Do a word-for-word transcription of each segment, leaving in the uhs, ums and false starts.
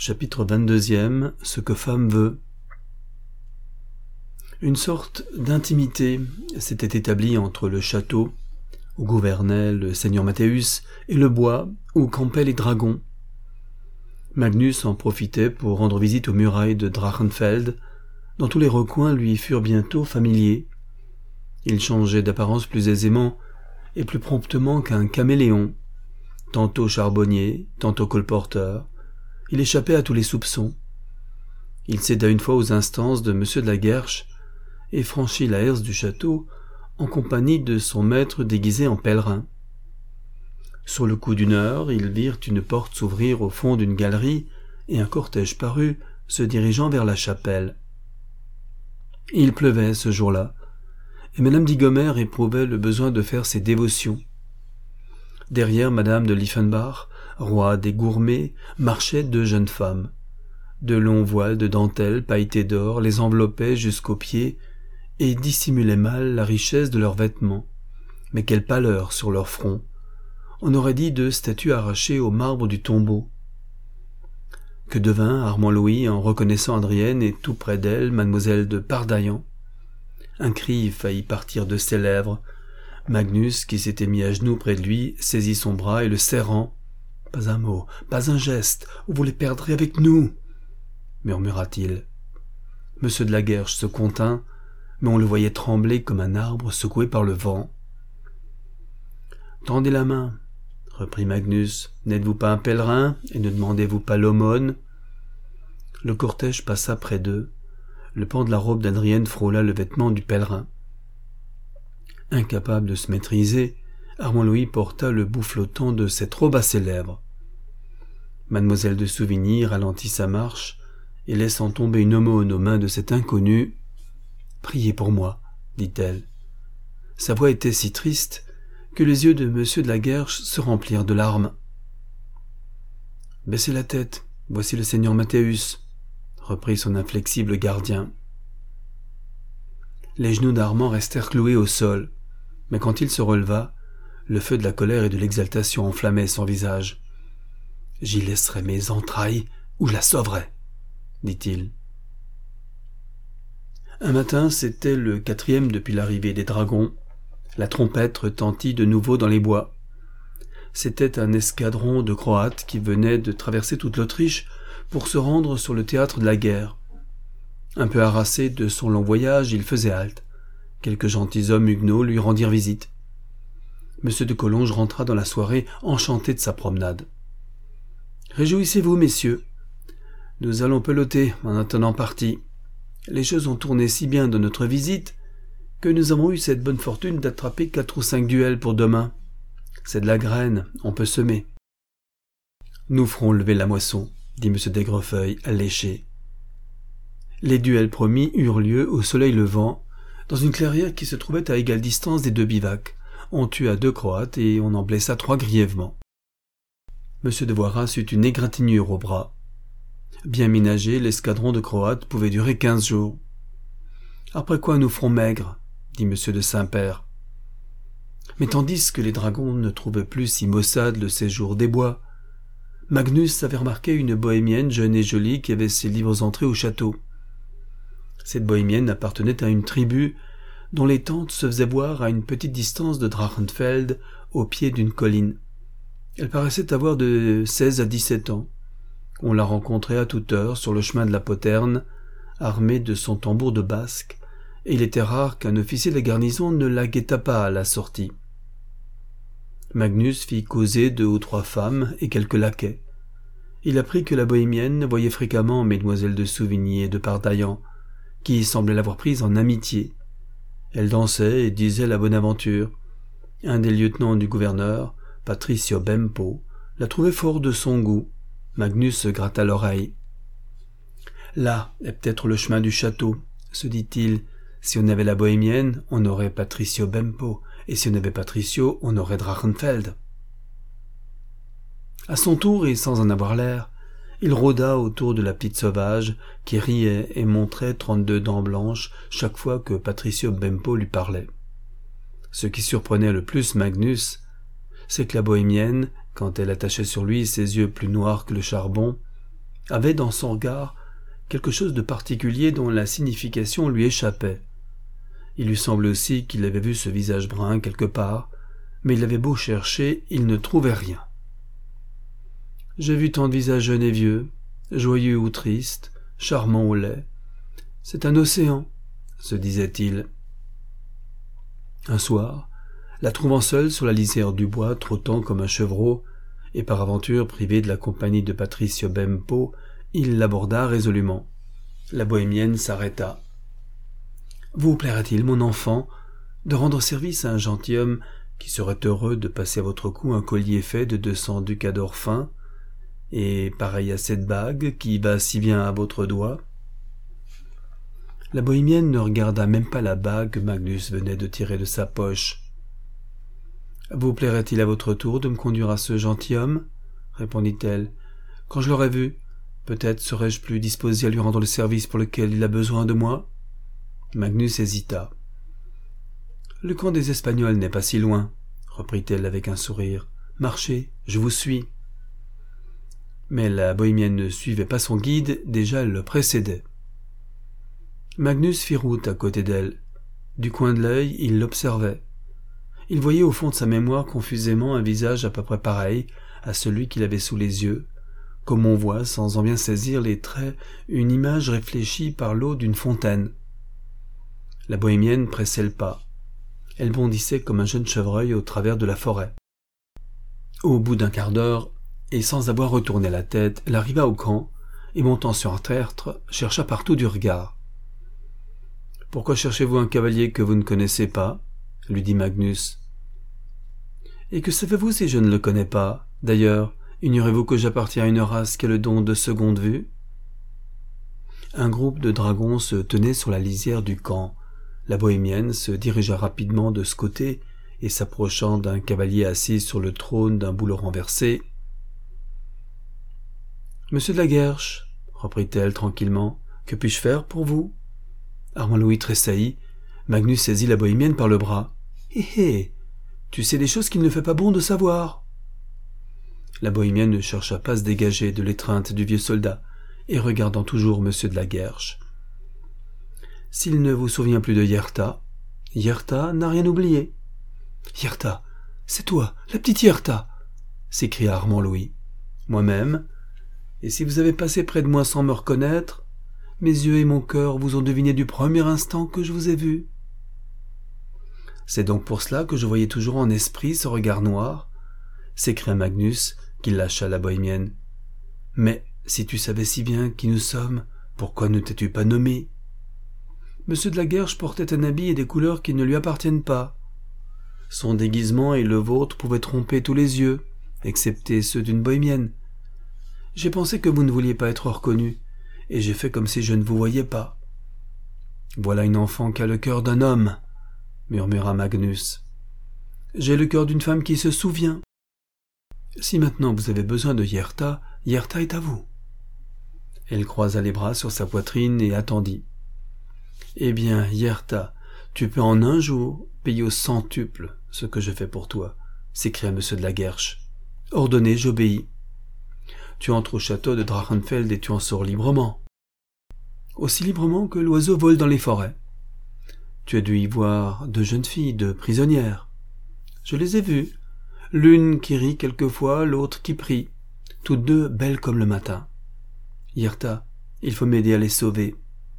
Chapitre vingt-deux. Ce que femme veut. Une sorte d'intimité s'était établie entre le château, où gouvernait le seigneur Mathéus, et le bois, où campaient les dragons. Magnus en profitait pour rendre visite aux murailles de Drachenfeld, dont tous les recoins lui furent bientôt familiers. Il changeait d'apparence plus aisément et plus promptement qu'un caméléon, tantôt charbonnier, tantôt colporteur. Il échappait à tous les soupçons. Il céda une fois aux instances de M. de la Guerche et franchit la herse du château en compagnie de son maître déguisé en pèlerin. Sur le coup d'une heure, ils virent une porte s'ouvrir au fond d'une galerie et un cortège parut, se dirigeant vers la chapelle. Il pleuvait ce jour-là, et Madame Digomer éprouvait le besoin de faire ses dévotions. Derrière Madame de Lieffenbach, roi des gourmets, marchaient deux jeunes femmes. De longs voiles de dentelle pailletés d'or les enveloppaient jusqu'aux pieds et dissimulaient mal la richesse de leurs vêtements. Mais quelle pâleur sur leur front! On aurait dit deux statues arrachées au marbre du tombeau. Que devint Armand Louis en reconnaissant Adrienne et tout près d'elle mademoiselle de Pardaillan? Un cri faillit partir de ses lèvres. Magnus, qui s'était mis à genoux près de lui, saisit son bras et le serrant. « Pas un mot, pas un geste, ou vous les perdrez avec nous !» murmura-t-il. Monsieur de la Guerche se contint, mais on le voyait trembler comme un arbre secoué par le vent. « Tendez la main, » reprit Magnus. « N'êtes-vous pas un pèlerin, et ne demandez-vous pas l'aumône ?» Le cortège passa près d'eux. Le pan de la robe d'Adrienne frôla le vêtement du pèlerin. Incapable de se maîtriser, Armand Louis porta le bout flottant de cette robe à ses lèvres. Mademoiselle de Souvigny ralentit sa marche, et laissant tomber une aumône aux mains de cet inconnu, « Priez pour moi, » dit-elle. Sa voix était si triste que les yeux de Monsieur de la Guerche se remplirent de larmes. « Baissez la tête, voici le seigneur Mathéus, » reprit son inflexible gardien. Les genoux d'Armand restèrent cloués au sol, mais quand il se releva, le feu de la colère et de l'exaltation enflammait son visage. « J'y laisserai mes entrailles ou je la sauverai, » dit-il. Un matin, c'était le quatrième depuis l'arrivée des dragons. La trompette retentit de nouveau dans les bois. C'était un escadron de Croates qui venait de traverser toute l'Autriche pour se rendre sur le théâtre de la guerre. Un peu harassé de son long voyage, il faisait halte. Quelques gentilshommes huguenots lui rendirent visite. Monsieur de Collonges rentra dans la soirée enchanté de sa promenade. « Réjouissez-vous, messieurs. Nous allons peloter en attendant parti. Les choses ont tourné si bien de notre visite que nous avons eu cette bonne fortune d'attraper quatre ou cinq duels pour demain. C'est de la graine, on peut semer. »« Nous ferons lever la moisson, » dit M. d'Aigrefeuille, alléché. Les duels promis eurent lieu au soleil levant, dans une clairière qui se trouvait à égale distance des deux bivacs. On tua deux Croates et on en blessa trois grièvement. M. de Voiras eut une égratignure au bras. Bien ménagé, l'escadron de Croates pouvait durer quinze jours. « Après quoi nous ferons maigre, » dit M. de Saint-Père. Mais tandis que les dragons ne trouvaient plus si maussade le séjour des bois, Magnus avait remarqué une bohémienne jeune et jolie qui avait ses libres entrées au château. Cette bohémienne appartenait à une tribu dont les tentes se faisaient voir à une petite distance de Drachenfeld, au pied d'une colline. Elle paraissait avoir de seize à dix-sept ans. On la rencontrait à toute heure sur le chemin de la poterne, armée de son tambour de basque, et il était rare qu'un officier de la garnison ne la guettât pas à la sortie. Magnus fit causer deux ou trois femmes et quelques laquais. Il apprit que la bohémienne voyait fréquemment mesdemoiselles de Souvigny et de Pardaillan, qui semblaient l'avoir prise en amitié. Elle dansait et disait la bonne aventure. Un des lieutenants du gouverneur, Patricio Bempo, la trouvait fort de son goût. Magnus se gratta l'oreille. « Là est peut-être le chemin du château, » se dit-il. « Si on avait la bohémienne, on aurait Patricio Bempo, et si on avait Patricio, on aurait Drachenfeld. » À son tour, et sans en avoir l'air, il rôda autour de la petite sauvage, qui riait et montrait trente-deux dents blanches chaque fois que Patricio Bempo lui parlait. Ce qui surprenait le plus Magnus, c'est que la bohémienne, quand elle attachait sur lui ses yeux plus noirs que le charbon, avait dans son regard quelque chose de particulier dont la signification lui échappait. Il lui semblait aussi qu'il avait vu ce visage brun quelque part, mais il avait beau chercher, il ne trouvait rien. « J'ai vu tant de visages jeunes et vieux, joyeux ou tristes, charmants ou laids. C'est un océan, se disait-il. Un soir, la trouvant seule sur la lisière du bois, trottant comme un chevreau, et par aventure privé de la compagnie de Patricio Bempo, il l'aborda résolument. La bohémienne s'arrêta. « Vous plairait-il, mon enfant, de rendre service à un gentilhomme qui serait heureux de passer à votre cou un collier fait de deux cents ducats d'or fin, et pareil à cette bague qui va si bien à votre doigt ?» La bohémienne ne regarda même pas la bague que Magnus venait de tirer de sa poche. « Vous plairait-il à votre tour de me conduire à ce gentilhomme ?» répondit-elle. « Quand je l'aurai vu, peut-être serai-je plus disposé à lui rendre le service pour lequel il a besoin de moi ?» Magnus hésita. « Le camp des Espagnols n'est pas si loin, » reprit-elle avec un sourire. « Marchez, je vous suis. » Mais la bohémienne ne suivait pas son guide, déjà elle le précédait. Magnus fit route à côté d'elle. Du coin de l'œil, il l'observait. Il voyait au fond de sa mémoire confusément un visage à peu près pareil à celui qu'il avait sous les yeux, comme on voit, sans en bien saisir les traits, une image réfléchie par l'eau d'une fontaine. La bohémienne pressait le pas. Elle bondissait comme un jeune chevreuil au travers de la forêt. Au bout d'un quart d'heure, et sans avoir retourné la tête, elle arriva au camp, et montant sur un tertre, chercha partout du regard. « Pourquoi cherchez-vous un cavalier que vous ne connaissez pas ?» lui dit Magnus. « Et que savez-vous si je ne le connais pas? D'ailleurs, ignorez-vous que j'appartiens à une race qui a le don de seconde vue ?» Un groupe de dragons se tenait sur la lisière du camp. La bohémienne se dirigea rapidement de ce côté et s'approchant d'un cavalier assis sur le trône d'un bouleau renversé. « Monsieur de la Guerche, reprit-elle tranquillement, que puis-je faire pour vous ?» Armand Louis tressaillit. Magnus saisit la bohémienne par le bras. « Hé hé, tu sais des choses qu'il ne fait pas bon de savoir. » La bohémienne ne chercha pas à se dégager de l'étreinte du vieux soldat, et regardant toujours monsieur de la Guerche. « S'il ne vous souvient plus de Yerta, Yerta n'a rien oublié. »« Yerta, c'est toi, la petite Yerta !» s'écria Armand Louis. « Moi-même. Et si vous avez passé près de moi sans me reconnaître, mes yeux et mon cœur vous ont deviné du premier instant que je vous ai vu. C'est donc pour cela que je voyais toujours en esprit ce regard noir, » s'écria Magnus, qui lâcha la bohémienne. « Mais si tu savais si bien qui nous sommes, pourquoi ne t'es-tu pas nommé? Monsieur de la Guerche portait un habit et des couleurs qui ne lui appartiennent pas. Son déguisement et le vôtre pouvaient tromper tous les yeux, excepté ceux d'une bohémienne. J'ai pensé que vous ne vouliez pas être reconnu, et j'ai fait comme si je ne vous voyais pas. »« Voilà une enfant qui a le cœur d'un homme, » murmura Magnus. « J'ai le cœur d'une femme qui se souvient. Si maintenant vous avez besoin de Yerta, Yerta est à vous. » Elle croisa les bras sur sa poitrine et attendit. « Eh bien, Yerta, tu peux en un jour payer au centuple ce que je fais pour toi, » s'écria monsieur de la Guerche. « Ordonnez, j'obéis. Tu entres au château de Drachenfeld et tu en sors librement. Aussi librement que l'oiseau vole dans les forêts. Tu as dû y voir deux jeunes filles, deux prisonnières. Je les ai vues, l'une qui rit quelquefois, l'autre qui prie, toutes deux belles comme le matin. Yerta, il faut m'aider à les sauver.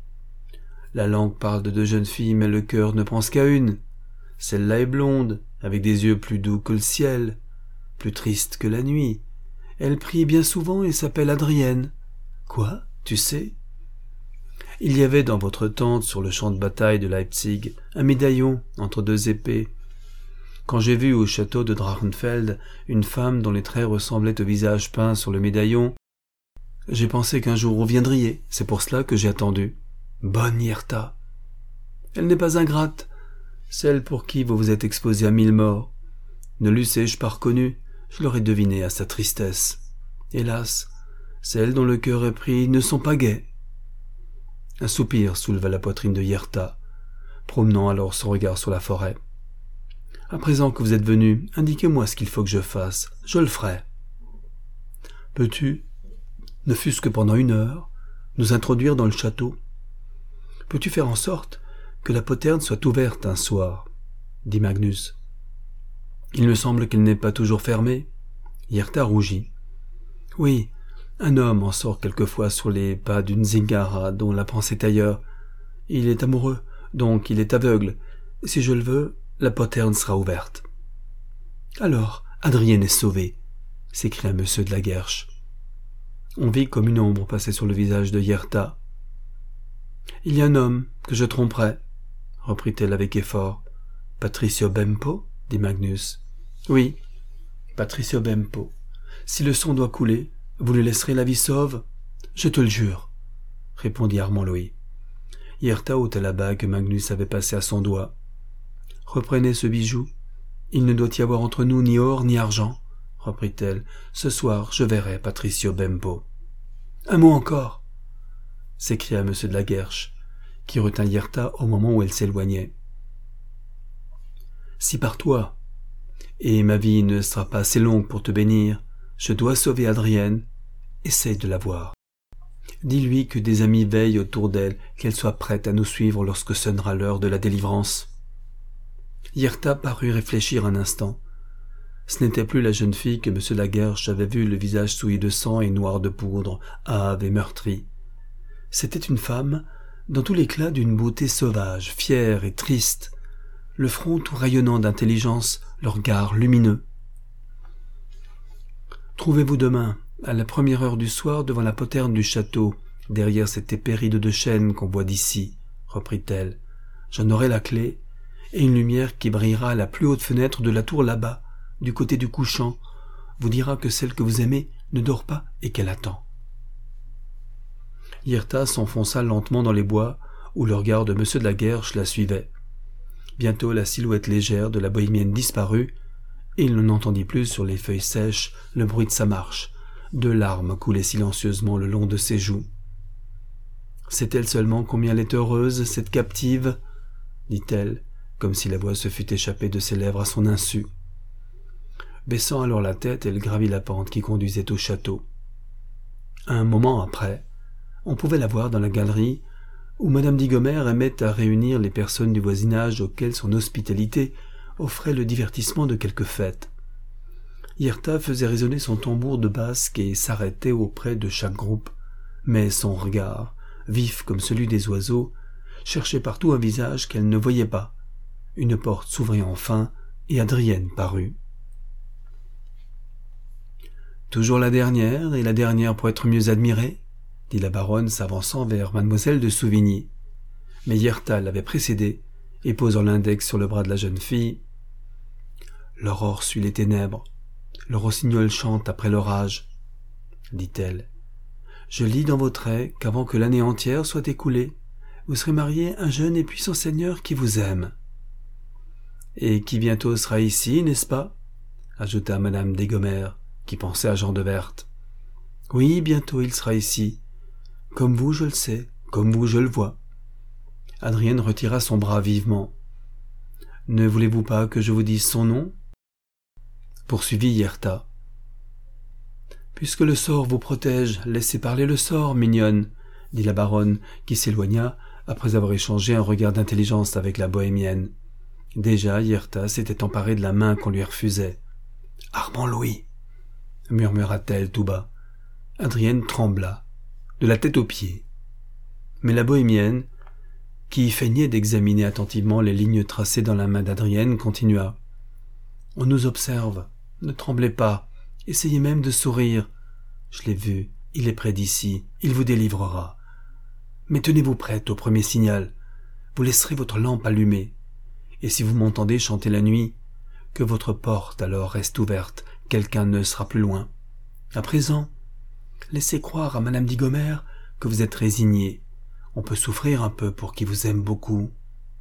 La langue parle de deux jeunes filles, mais le cœur ne pense qu'à une. Celle-là est blonde, avec des yeux plus doux que le ciel, plus triste que la nuit. Elle prie bien souvent et s'appelle Adrienne. Quoi, tu sais? Il y avait dans votre tente, sur le champ de bataille de Leipzig, un médaillon entre deux épées. Quand j'ai vu au château de Drachenfeld une femme dont les traits ressemblaient au visage peint sur le médaillon, j'ai pensé qu'un jour vous viendriez, c'est pour cela que j'ai attendu. Bonne Yerta! Elle n'est pas ingrate, celle pour qui vous vous êtes exposé à mille morts. Ne l'eussé-je pas reconnue, je l'aurais deviné à sa tristesse. Hélas, celles dont le cœur est pris ne sont pas gaies. » Un soupir souleva la poitrine de Yerta, promenant alors son regard sur la forêt. « À présent que vous êtes venu, indiquez-moi ce qu'il faut que je fasse, je le ferai. »« Peux-tu ? ne fût-ce que pendant une heure, nous introduire dans le château? Peux-tu faire en sorte que la poterne soit ouverte un soir? Dit Magnus. Il me semble qu'elle n'est pas toujours fermée. Yerta rougit. Oui, un homme en sort quelquefois sur les pas d'une zingara dont la pensée est ailleurs. Il est amoureux, donc il est aveugle. Si je le veux, la poterne sera ouverte. Alors, Adrienne est sauvée, s'écria monsieur de la Guerche. On vit comme une ombre passer sur le visage de Yerta. Il y a un homme que je tromperai, reprit-elle avec effort. Patricio Bempo, dit Magnus. Oui, Patricio Bempo. Si le sang doit couler, vous lui laisserez la vie sauve? Je te le jure, répondit Armand Louis. Yerta ôta la bague que Magnus avait passée à son doigt. Reprenez ce bijou. Il ne doit y avoir entre nous ni or ni argent, reprit-elle. Ce soir, je verrai Patricio Bempo. Un mot encore, s'écria monsieur de la Guerche, qui retint Yerta au moment où elle s'éloignait. Si par toi, et ma vie ne sera pas assez longue pour te bénir, je dois sauver Adrienne, essaye de la voir. Dis-lui que des amis veillent autour d'elle, qu'elle soit prête à nous suivre lorsque sonnera l'heure de la délivrance. Yerta parut réfléchir un instant. Ce n'était plus la jeune fille que monsieur Laguerche avait vue, le visage souillé de sang et noir de poudre, hâve et meurtri. C'était une femme, dans tout l'éclat d'une beauté sauvage, fière et triste, le front tout rayonnant d'intelligence, le regard lumineux. Trouvez-vous demain, à la première heure du soir, devant la poterne du château, derrière cette épée rideau de chêne qu'on voit d'ici, reprit-elle. J'en aurai la clé, et une lumière qui brillera à la plus haute fenêtre de la tour là-bas, du côté du couchant, vous dira que celle que vous aimez ne dort pas et qu'elle attend. Yerta s'enfonça lentement dans les bois, où le regard de monsieur de la Guerche la suivait. Bientôt la silhouette légère de la bohémienne disparut, et il n'entendit plus sur les feuilles sèches le bruit de sa marche. Deux larmes coulaient silencieusement le long de ses joues. Sait-elle seulement combien elle est heureuse, cette captive? dit-elle, comme si la voix se fût échappée de ses lèvres à son insu. Baissant alors la tête, elle gravit la pente qui conduisait au château. Un moment après, on pouvait la voir dans la galerie, où madame Digomère aimait à réunir les personnes du voisinage auxquelles son hospitalité offrait le divertissement de quelques fêtes. Yerta faisait résonner son tambour de basque et s'arrêtait auprès de chaque groupe, mais son regard, vif comme celui des oiseaux, cherchait partout un visage qu'elle ne voyait pas. Une porte s'ouvrit enfin, et Adrienne parut. « Toujours la dernière, et la dernière pour être mieux admirée ?» dit la baronne s'avançant vers mademoiselle de Souvigny. Mais Yerta l'avait précédée, et posant l'index sur le bras de la jeune fille. « L'aurore suit les ténèbres, le rossignol chante après l'orage, » dit-elle. « Je lis dans vos traits qu'avant que l'année entière soit écoulée, vous serez marié à un jeune et puissant seigneur qui vous aime. »« Et qui bientôt sera ici, n'est-ce pas ?» ajouta madame Desgomères, qui pensait à Jean de Werth. « Oui, bientôt il sera ici. Comme vous, je le sais, comme vous, je le vois. » Adrienne retira son bras vivement. « Ne voulez-vous pas que je vous dise son nom ?» poursuivit Yerta. « Puisque le sort vous protège, laissez parler le sort, mignonne, » dit la baronne, qui s'éloigna après avoir échangé un regard d'intelligence avec la bohémienne. Déjà, Yerta s'était emparée de la main qu'on lui refusait. « Armand Louis !» murmura-t-elle tout bas. Adrienne trembla, de la tête aux pieds. Mais la bohémienne, qui feignait d'examiner attentivement les lignes tracées dans la main d'Adrienne, continua. « On nous observe, ne tremblez pas, essayez même de sourire. Je l'ai vu, il est près d'ici, il vous délivrera. Mais tenez-vous prête au premier signal, vous laisserez votre lampe allumée, et si vous m'entendez chanter la nuit, que votre porte alors reste ouverte, quelqu'un ne sera plus loin. À présent, laissez croire à madame Digomère que vous êtes résigné. On peut souffrir un peu pour qui vous aime beaucoup. »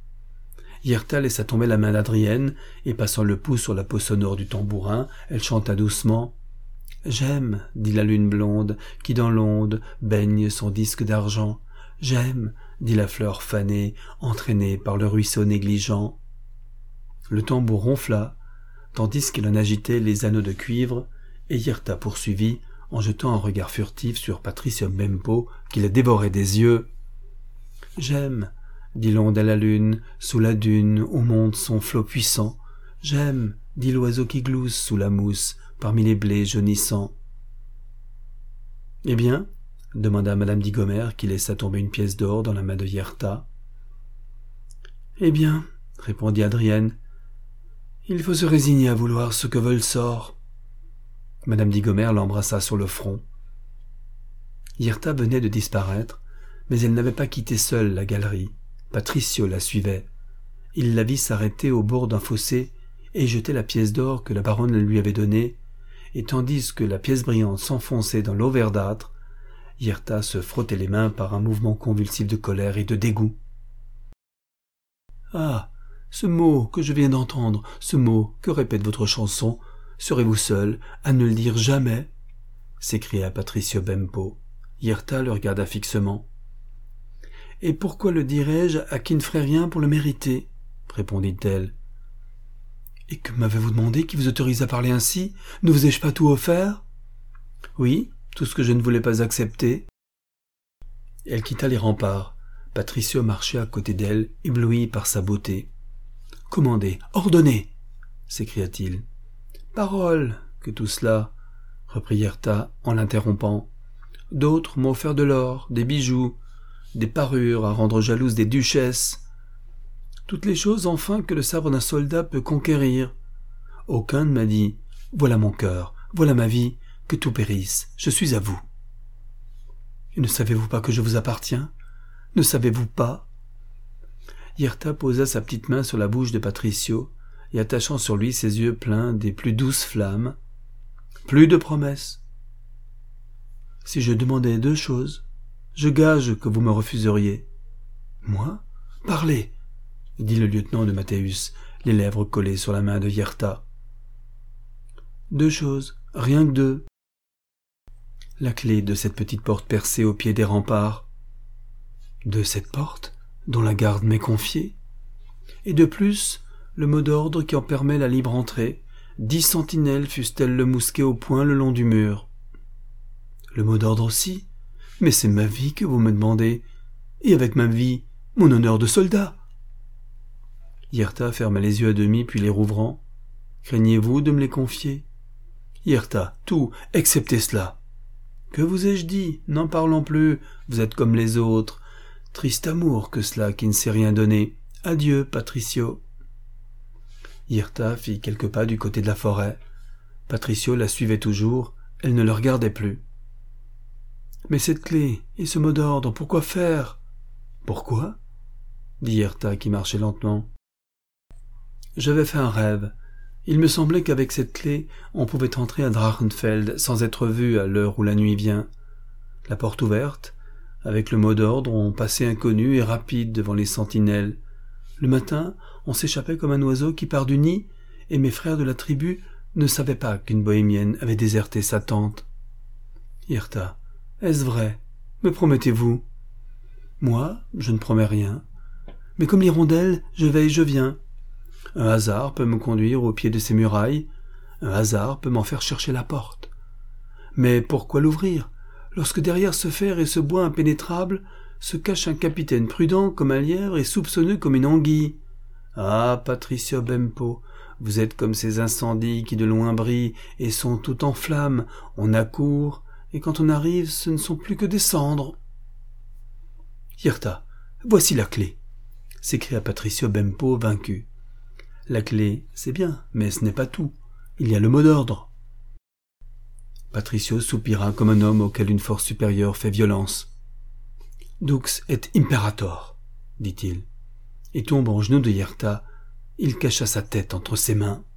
Yerta laissa tomber la main d'Adrienne, et passant le pouce sur la peau sonore du tambourin, elle chanta doucement. « J'aime, dit la lune blonde, qui dans l'onde baigne son disque d'argent. J'aime, dit la fleur fanée, entraînée par le ruisseau négligent. » Le tambour ronfla, tandis qu'elle en agitait les anneaux de cuivre, et Yerta poursuivit, en jetant un regard furtif sur Patricio Bempo, qui la dévorait des yeux. « J'aime, dit l'onde à la lune, sous la dune, où monte son flot puissant. J'aime, dit l'oiseau qui glousse sous la mousse, parmi les blés jaunissants. » « Eh bien ?» demanda madame Diggomer, qui laissa tomber une pièce d'or dans la main de Yerta. « Eh bien, répondit Adrienne, il faut se résigner à vouloir ce que veut le sort. » Madame Diggomer l'embrassa sur le front. Yerta venait de disparaître, mais elle n'avait pas quitté seule la galerie. Patricio la suivait. Il la vit s'arrêter au bord d'un fossé et jeter la pièce d'or que la baronne lui avait donnée, et tandis que la pièce brillante s'enfonçait dans l'eau verdâtre, Yerta se frottait les mains par un mouvement convulsif de colère et de dégoût. « Ah, ce mot que je viens d'entendre, ce mot que répète votre chanson, serez-vous seul à ne le dire jamais ?» s'écria Patricio Bempo. Yerta le regarda fixement. « Et pourquoi le dirais-je à qui ne ferait rien pour le mériter ?» répondit-elle. « Et que m'avez-vous demandé qui vous autorise à parler ainsi? Ne vous ai-je pas tout offert ?»« Oui, tout ce que je ne voulais pas accepter. » Elle quitta les remparts. Patricio marchait à côté d'elle, ébloui par sa beauté. « Commandez, ordonnez !» s'écria-t-il. « Parole, que tout cela !» reprit Yerta en l'interrompant. « D'autres m'ont offert de l'or, des bijoux, des parures à rendre jalouses des duchesses. Toutes les choses enfin que le sabre d'un soldat peut conquérir. Aucun ne m'a dit « Voilà mon cœur, voilà ma vie, que tout périsse, je suis à vous. » Et ne savez-vous pas que je vous appartiens? Ne savez-vous pas? Yerta posa sa petite main sur la bouche de Patricio et attachant sur lui ses yeux pleins des plus douces flammes. « Plus de promesses. Si je demandais deux choses, je gage que vous me refuseriez. »« Moi? Parlez !» dit le lieutenant de Mathéus, les lèvres collées sur la main de Yerta. « Deux choses, rien que deux. La clé de cette petite porte percée au pied des remparts. De cette porte, dont la garde m'est confiée. Et de plus, le mot d'ordre qui en permet la libre entrée, dix sentinelles fussent-elles le mousquet au poing le long du mur. Le mot d'ordre aussi? Mais c'est ma vie que vous me demandez, et avec ma vie, mon honneur de soldat. » Yerta ferma les yeux à demi, puis les rouvrant. « Craignez-vous de me les confier? » Yerta, tout, excepté cela. « Que vous ai-je dit? N'en parlons plus, vous êtes comme les autres. Triste amour que cela qui ne sait rien donner. Adieu, Patricio. » Yerta fit quelques pas du côté de la forêt. Patricio la suivait toujours, elle ne le regardait plus. « Mais cette clé, et ce mot d'ordre, pourquoi faire? »« Pourquoi ?» dit Yerta qui marchait lentement. « J'avais fait un rêve. Il me semblait qu'avec cette clé, on pouvait entrer à Drachenfeld sans être vu à l'heure où la nuit vient. La porte ouverte, avec le mot d'ordre, on passait inconnu et rapide devant les sentinelles. Le matin, on s'échappait comme un oiseau qui part du nid, et mes frères de la tribu ne savaient pas qu'une bohémienne avait déserté sa tente. Yerta, est-ce vrai? Me promettez-vous? Moi, je ne promets rien. Mais comme l'hirondelle, je vais et je viens. Un hasard peut me conduire au pied de ces murailles, un hasard peut m'en faire chercher la porte. Mais pourquoi l'ouvrir, lorsque derrière ce fer et ce bois impénétrables se cache un capitaine prudent comme un lièvre et soupçonneux comme une anguille? Ah, Patricio Bempo, vous êtes comme ces incendies qui de loin brillent et sont tout en flammes. On accourt, et quand on arrive, ce ne sont plus que des cendres. Yerta, voici la clé, s'écria Patricio Bempo vaincu. La clé, c'est bien, mais ce n'est pas tout. Il y a le mot d'ordre. Patricio soupira comme un homme auquel une force supérieure fait violence. « Dux et imperator », dit-il. Et tombant aux genoux de Yerta, il cacha sa tête entre ses mains.